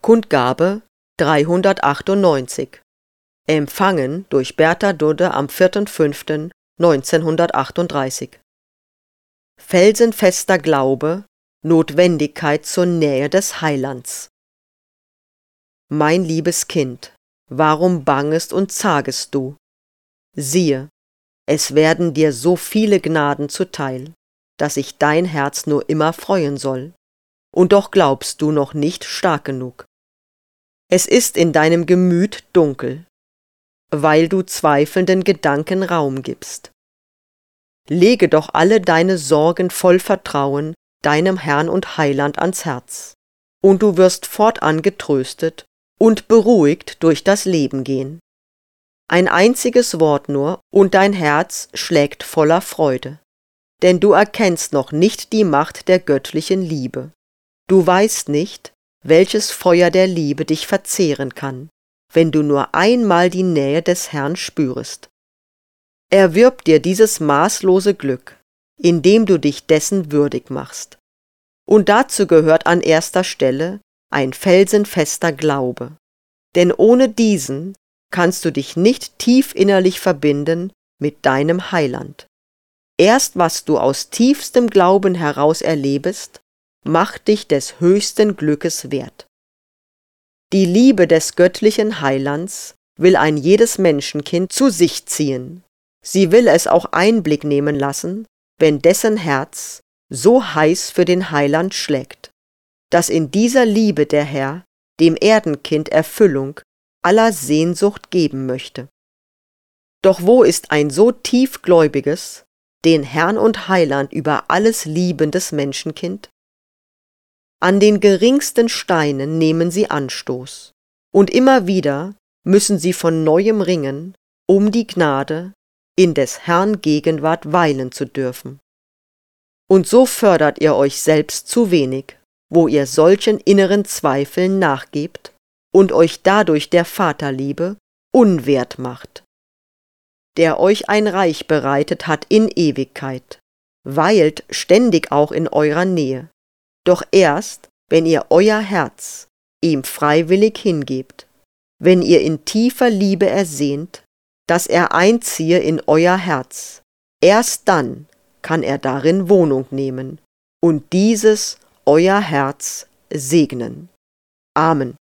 Kundgabe 398. Empfangen durch Bertha Dudde am 4.5.1938. Felsenfester Glaube, Notwendigkeit zur Nähe des Heilands. Mein liebes Kind, warum bangest und zagest du? Siehe, es werden dir so viele Gnaden zuteil, dass sich dein Herz nur immer freuen soll, und doch glaubst du noch nicht stark genug. Es ist in deinem Gemüt dunkel, weil du zweifelnden Gedanken Raum gibst. Lege doch alle deine Sorgen voll Vertrauen deinem Herrn und Heiland ans Herz, und du wirst fortan getröstet und beruhigt durch das Leben gehen. Ein einziges Wort nur, und dein Herz schlägt voller Freude, denn du erkennst noch nicht die Macht der göttlichen Liebe. Du weißt nicht, welches Feuer der Liebe dich verzehren kann, wenn du nur einmal die Nähe des Herrn spürest. Erwirb dir dieses maßlose Glück, indem du dich dessen würdig machst. Und dazu gehört an erster Stelle ein felsenfester Glaube, denn ohne diesen kannst du dich nicht tief innerlich verbinden mit deinem Heiland. Erst was du aus tiefstem Glauben heraus erlebest, macht dich des höchsten Glückes wert. Die Liebe des göttlichen Heilands will ein jedes Menschenkind zu sich ziehen. Sie will es auch Einblick nehmen lassen, wenn dessen Herz so heiß für den Heiland schlägt, dass in dieser Liebe der Herr dem Erdenkind Erfüllung aller Sehnsucht geben möchte. Doch wo ist ein so tiefgläubiges, den Herrn und Heiland über alles liebendes Menschenkind? An den geringsten Steinen nehmen sie Anstoß, und immer wieder müssen sie von neuem ringen, um die Gnade, in des Herrn Gegenwart weilen zu dürfen. Und so fördert ihr euch selbst zu wenig, wo ihr solchen inneren Zweifeln nachgebt und euch dadurch der Vaterliebe unwert macht. Der euch ein Reich bereitet hat in Ewigkeit, weilt ständig auch in eurer Nähe, doch erst, wenn ihr euer Herz ihm freiwillig hingebt, wenn ihr in tiefer Liebe ersehnt, dass er einziehe in euer Herz, erst dann kann er darin Wohnung nehmen und dieses euer Herz segnen. Amen.